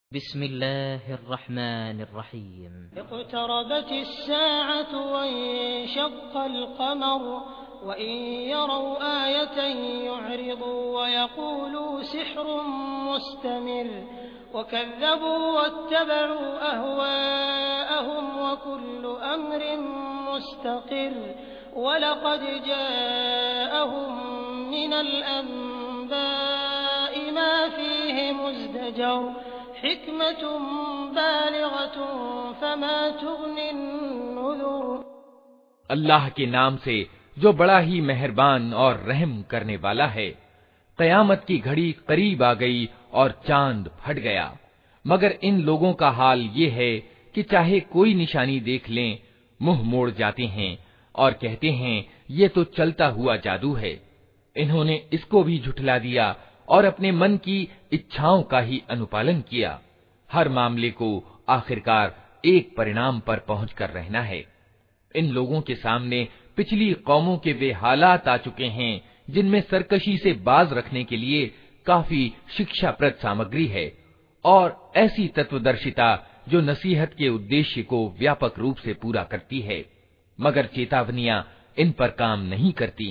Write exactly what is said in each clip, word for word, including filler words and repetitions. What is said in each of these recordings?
बिस्मिल्लाहिर्रहमानिर्रहीम। इक़्तरबतिस्साअतु वंशक़्क़ल क़मर वइन यरौ आयतन यु'रिदू वयक़ूलू सिह्रुम मुस्तमिर वकज़्ज़बू वत्तबअू अहवाअहुम वकुल्लु अम्रिन मुस्तक़िर वलक़द जाअहुम मिनल अंबाइ मा फ़ीहि मुज़्दजर हिक्मतुम बालिग़तुन फमा तुग़निन नुज़ुर। अल्लाह के नाम से जो बड़ा ही मेहरबान और रहम करने वाला है। क़यामत की घड़ी करीब आ गई और चांद फट गया, मगर इन लोगों का हाल ये है कि चाहे कोई निशानी देख लें, मुंह मोड़ जाते हैं और कहते हैं ये तो चलता हुआ जादू है। इन्होंने इसको भी झुठला दिया और अपने मन की इच्छाओं का ही अनुपालन किया। हर मामले को आखिरकार एक परिणाम पर पहुंचकर रहना है। इन लोगों के सामने पिछली कौमों के वे हालात आ चुके हैं जिनमें सरकशी से बाज रखने के लिए काफी शिक्षाप्रद सामग्री है और ऐसी तत्वदर्शिता जो नसीहत के उद्देश्य को व्यापक रूप से पूरा करती है, मगर चेतावनियां इन पर काम नहीं करती।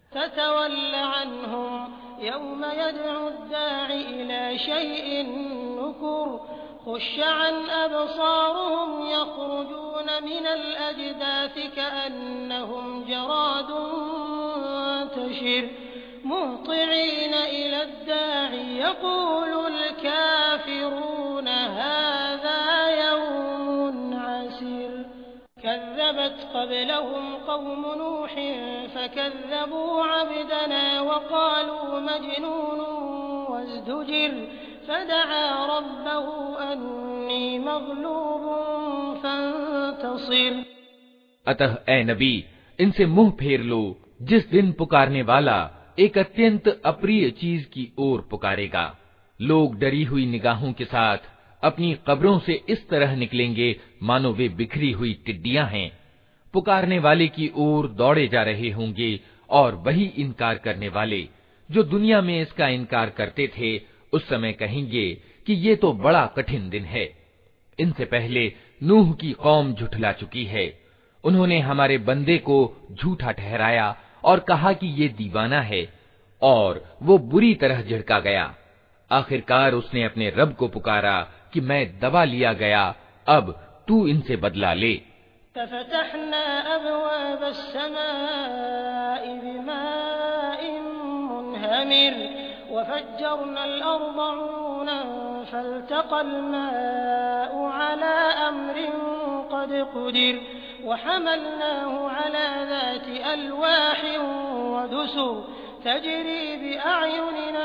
यौम यदउ दाई इला शैइन नुकुर खुश्अन अबसारुहुम यख़रुजून मिनल अजदाथि कअन्नहुम जरादुन मुंतशिर मुहतिईन इला दाई यक़ूलुल काफ़िरून हाज़ा यौमुन असीर कज़्ज़बत क़ब्लहुम क़ौम नूह फ़कज़्ज़बू अब्दना वक़ालू मजनून वज़्दुजिर फ़दअा रब्बहु अन्नी मग़लूबुन फ़ंतसिर। अतः ए नबी, इनसे मुंह फेर लो जिस दिन पुकारने वाला एक अत्यंत अप्रिय चीज की ओर पुकारेगा। लोग डरी हुई निगाहों के साथ अपनी कब्रों से इस तरह निकलेंगे मानो वे बिखरी हुई टिड्डियां हैं। पुकारने वाले की ओर दौड़े जा रहे होंगे और वही इनकार करने वाले जो दुनिया में इसका इनकार करते थे उस समय कहेंगे कि ये तो बड़ा कठिन दिन है। इनसे पहले नूह की कौम झुठला चुकी है। उन्होंने हमारे बंदे को झूठा ठहराया और कहा कि ये दीवाना है, और वो बुरी तरह झिड़का गया। आखिरकार उसने अपने रब को पुकारा कि मैं दबा लिया गया, अब तू इनसे बदला ले। फफ़तहना अबवाब अस्समाइ बिमाइन मुनहमिर वफ़ज्जरना अल-अर्ज़ उयूनन फ़ल्तक़ल माउ अला अम्रिन क़द क़ुदिर वहमलनाहु अला ज़ाति अल्वाहिन वदुसुर तजरी बिअअयुनिना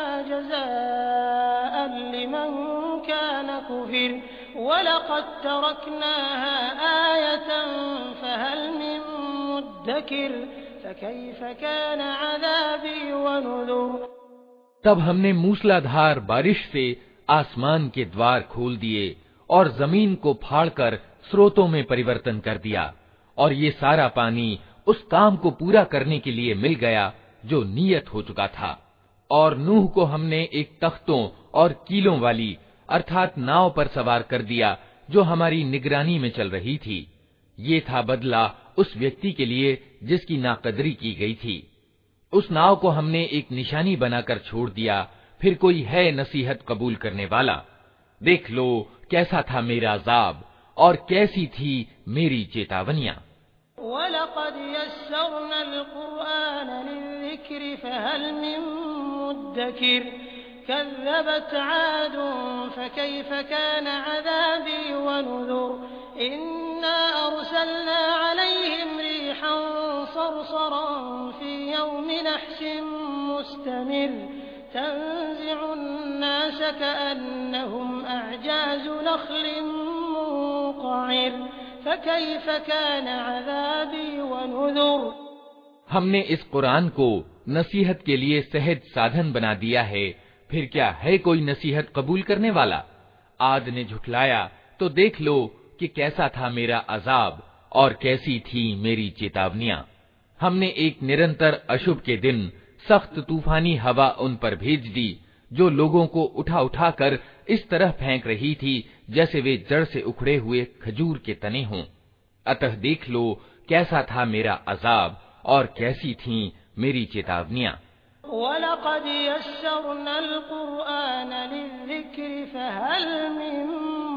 जज़ाअन लिमन कान कुफ़िर वलक़द तरकनाहा आयतन फ़हल मिन मुद्दकिर फ़कैफ़ कान अज़ाबी वनुज़ुर। तब हमने मूसलाधार बारिश से आसमान के द्वार खोल दिए और जमीन को फाड़कर स्रोतों में परिवर्तन कर दिया, और ये सारा पानी उस काम को पूरा करने के लिए मिल गया जो नियत हो चुका था। और नूह को हमने एक तख्तों और कीलों वाली अर्थात नाव पर सवार कर दिया जो हमारी निगरानी में चल रही थी। ये था बदला उस व्यक्ति के लिए जिसकी नाकदरी की गई थी। उस नाव को हमने एक निशानी बनाकर छोड़ दिया, फिर कोई है नसीहत कबूल करने वाला। देख लो कैसा था मेरा अज़ाब और कैसी थी मेरी चेतावनियां। वलक़द यस्सरनल क़ुरआन लिज़्ज़िक्रि फ़हल मिन मुद्दकिर कज़्ज़बत आदुन फ़कैफ़ कान अज़ाबी वनुज़ुर इन्ना अर्सलना अलैहिम रीहन सरसरन फ़ी यौमि नहसिन मुस्तमिर तंज़िउन नास कअन्नहुम अअजाज़ु नख़लिन मुनक़अर फ़कैफ़ कान अज़ाबी वनुज़ुर। हमने इस कुरान को नसीहत के लिए सहज साधन बना दिया है, फिर क्या है कोई नसीहत कबूल करने वाला? आद ने झुठलाया तो देख लो कि कैसा था मेरा अजाब और कैसी थी मेरी चेतावनियां। हमने एक निरंतर अशुभ के दिन सख्त तूफानी हवा उन पर भेज दी जो लोगों को उठा उठाकर इस तरह फेंक रही थी जैसे वे जड़ से उखड़े हुए खजूर के तने हों। अतः देख लो कैसा था मेरा अजाब और कैसी थीं मेरी चेतावनियां। वलक़द यस्सरनल क़ुरआन लिज़्ज़िक्रि फ़हल मिन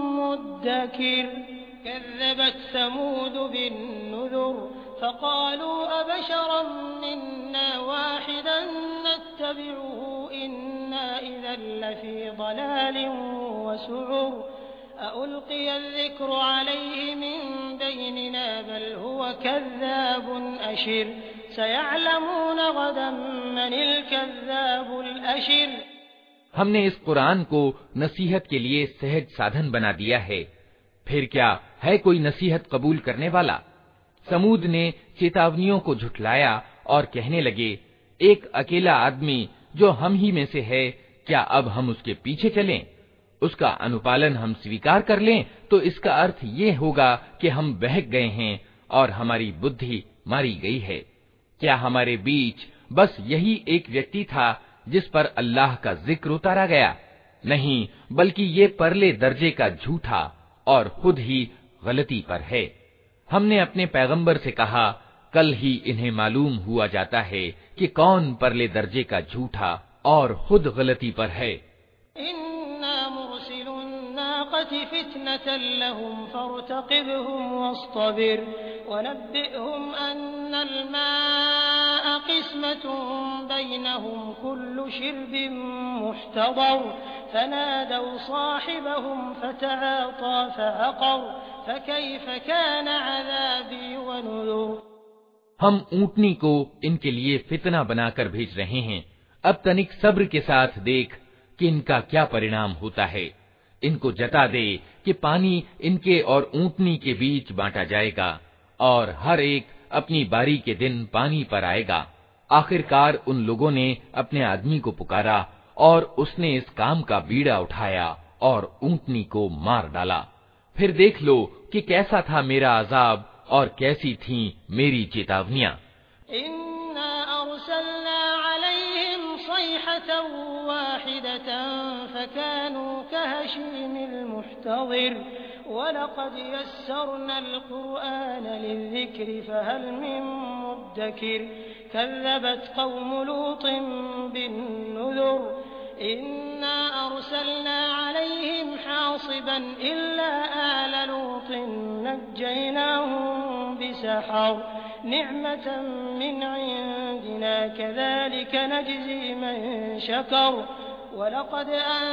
मुद्दकिर कज़्ज़बत समूद बिन्नुज़ुर फ़क़ालू अबशरन मिन्ना वाहिदन नत्तबिउहु इन्ना इज़न लफ़ी ज़लालिन वसुउर अउल्क़िय ज़िक्रु अलैहि मिन बैनिना बल हुव कज़्ज़ाबुन अशिर सयअलमून गदन मनिल कज़्ज़ाबुल अशिर। हमने इस कुरान को नसीहत के लिए सहज साधन बना दिया है, फिर क्या है कोई नसीहत कबूल करने वाला? समूद ने चेतावनियों को झुठलाया और कहने लगे, एक अकेला आदमी जो हम ही में से है, क्या अब हम उसके पीछे चलें? उसका अनुपालन हम स्वीकार कर लें तो इसका अर्थ ये होगा कि हम बहक गए हैं और हमारी बुद्धि मारी गई है। क्या हमारे बीच बस यही एक व्यक्ति था जिस पर अल्लाह का जिक्र उतारा गया? नहीं, बल्कि ये परले दर्जे का झूठा और खुद ही गलती पर है। हमने अपने पैगंबर से कहा, कल ही इन्हें मालूम हुआ जाता है कि कौन परले दर्जे का झूठा और खुद गलती पर है। इन्ना मुरसिलुन नाक़ति फितनतन लहुम फर्तक़िबहुम वस्तबिर वनब्बिहुम अन्नल माअ क़िस्मतुन बैनहुम कुल्लु शिर्बिन मुहतदर फनादौ साहिबहुम फतआता फअक़र फकैफ़ कान अज़ाबी वनुज़ुर। हम ऊँटनी को इनके लिए फितना बनाकर भेज रहे हैं। अब तनिक सब्र के साथ देख कि इनका क्या परिणाम होता है। इनको जता दे कि पानी इनके और ऊँटनी के बीच बांटा जाएगा और हर एक अपनी बारी के दिन पानी पर आएगा। आखिरकार उन लोगों ने अपने आदमी को पुकारा और उसने इस काम का बीड़ा उठाया और ऊँटनी को मार डाला। फिर देख लो कि कैसा था मेरा अजाब और कैसी थीं मेरी चेतावनियां। इन्ना अरसलना अलैहिम सयहतन वाहिदतन फकानू कहशीमिल मुहतज़िर वलक़द यस्सरनल क़ुरआन लिज़्ज़िक्रि फ़हल मिन मुद्दकिर कज़्ज़बत क़ौम लूतिन बिन्नुज़ुर इन्ना अरसलना अलैहिम हासिबन इल्ला आला लूतिन नज्जयनाहुम बिसहर निअमतन मिन इंदिना कज़ालिक नज्ज़ी मन शकर वलक़द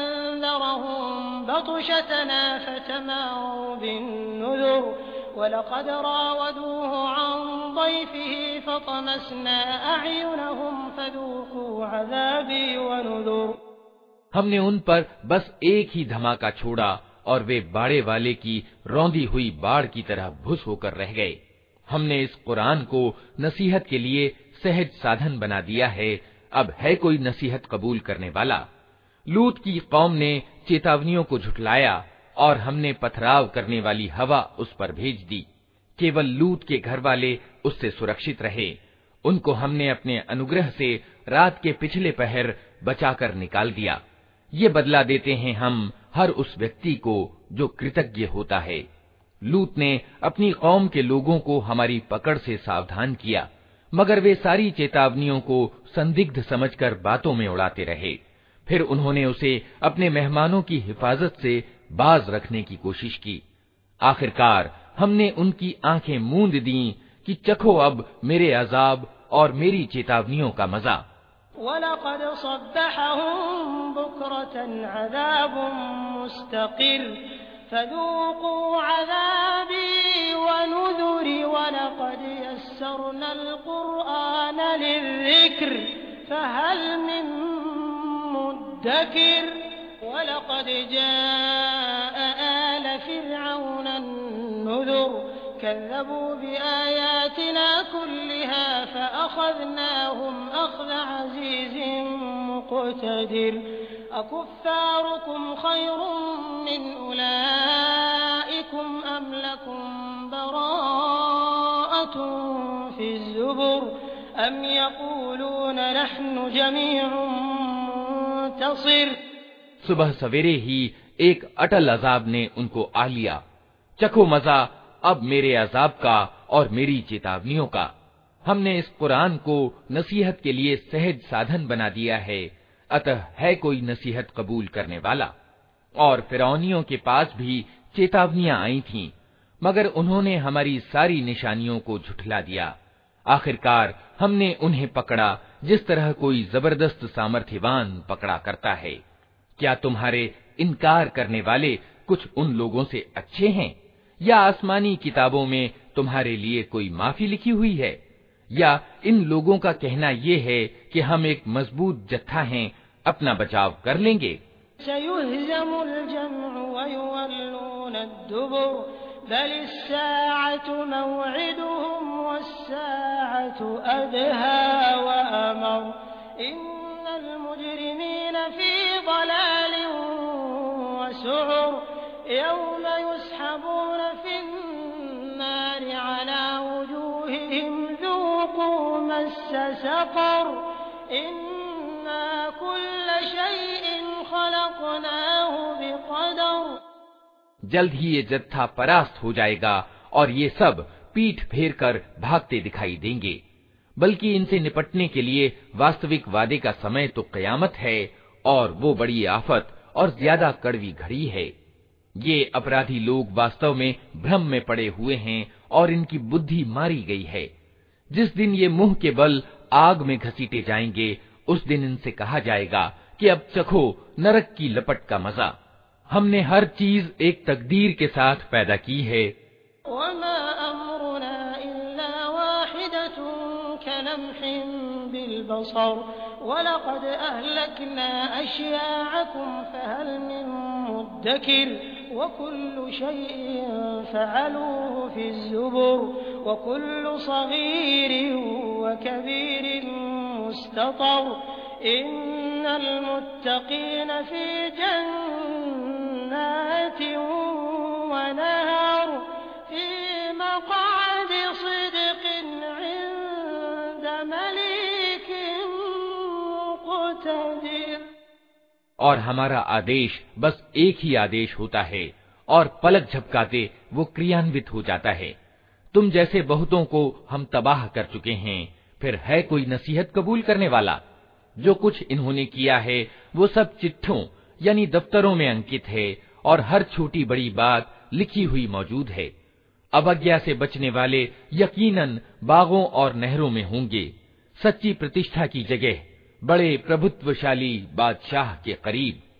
अंज़रहुम बतशतना फतमारौ बिन्नुज़ुर वलक़द रावदूहु अन ضयफ़िही फतमसना अअयुनहुम फज़ूक़ू अज़ाबी वनुज़ुर। हमने उन पर बस एक ही धमाका छोड़ा और वे बाड़े वाले की रौंदी हुई बाढ़ की तरह भुस होकर रह गए। हमने इस कुरान को नसीहत के लिए सहज साधन बना दिया है, अब है कोई नसीहत कबूल करने वाला? लूत की कौम ने चेतावनियों को झुठलाया और हमने पथराव करने वाली हवा उस पर भेज दी। केवल लूत के घर वाले उससे सुरक्षित रहे। उनको हमने अपने अनुग्रह से रात के पिछले पहर बचाकर निकाल दिया। ये बदला देते हैं हम हर उस व्यक्ति को जो कृतज्ञ होता है। लूत ने अपनी कौम के लोगों को हमारी पकड़ से सावधान किया, मगर वे सारी चेतावनियों को संदिग्ध समझकर बातों में उड़ाते रहे। फिर उन्होंने उसे अपने मेहमानों की हिफाजत से बाज रखने की कोशिश की। आखिरकार हमने उनकी आंखें मूंद दी कि चखो अब मेरे अजाब और मेरी चेतावनियों का मजा। वलक़द सब्बहहुम बुक्रतन अज़ाबुन मुस्तक़िर फज़ूक़ू अज़ाबी वनुज़ुरी वलक़द यस्सरनल क़ुरआन लिज़्ज़िक्र फ़हल मिन मुद्दकिर वलक़द जाअ आल फ़िरऔन अन्नुज़ुर कज़्ज़बू बिआयातिना कुल्लिहा फ़अख़ज़नाहुम अख़ज़ अज़ीज़िन मुक़तदिर अकुफ़्फ़ारुकुम ख़ैरुम मिन उलाइकुम अम लकुम बराअतुन फ़िज़्ज़ुबुर अम यक़ूलून नहनु जमीउन मुंतसिर। सुबह सवेरे ही एक अटल अजाब ने उनको आ लिया। चखो मजा अब मेरे अजाब का और मेरी चेतावनियों का। हमने इस कुरान को नसीहत के लिए सहज साधन बना दिया है, अतः है कोई नसीहत कबूल करने वाला। और फिरौनियों के पास भी चेतावनियां आई थीं, मगर उन्होंने हमारी सारी निशानियों को झुठला दिया। आखिरकार हमने उन्हें पकड़ा जिस तरह कोई जबरदस्त सामर्थ्यवान पकड़ा करता है। क्या तुम्हारे इनकार करने वाले कुछ उन लोगों से अच्छे हैं, या आसमानी किताबों में तुम्हारे लिए कोई माफी लिखी हुई है? या इन लोगों का कहना ये है कि हम एक मजबूत जत्था हैं, अपना बचाव कर लेंगे। जल्द ही ये जत्था परास्त हो जाएगा और ये सब पीठ फेर कर भागते दिखाई देंगे। बल्कि इनसे निपटने के लिए वास्तविक वादे का समय तो कयामत है, और वो बड़ी आफत और ज्यादा कड़वी घड़ी है। ये अपराधी लोग वास्तव में भ्रम में पड़े हुए हैं और इनकी बुद्धि मारी गई है। जिस दिन ये मुंह के बल आग में घसीटे जाएंगे, उस दिन इनसे कहा जाएगा कि अब चखो नरक की लपट का मजा। हमने हर चीज एक तकदीर के साथ पैदा की है। और हमारा आदेश बस एक ही आदेश होता है, और पलक झपकाते वो क्रियान्वित हो जाता है। तुम जैसे बहुतों को हम तबाह कर चुके हैं, फिर है कोई नसीहत कबूल करने वाला? जो कुछ इन्होंने किया है वो सब चिट्ठों यानी दफ्तरों में अंकित है, और हर छोटी बड़ी बात लिखी हुई मौजूद है। अवज्ञा से बचने वाले यकीनन बागों और नहरों में होंगे, सच्ची प्रतिष्ठा की जगह बड़े प्रभुत्वशाली बादशाह के करीब।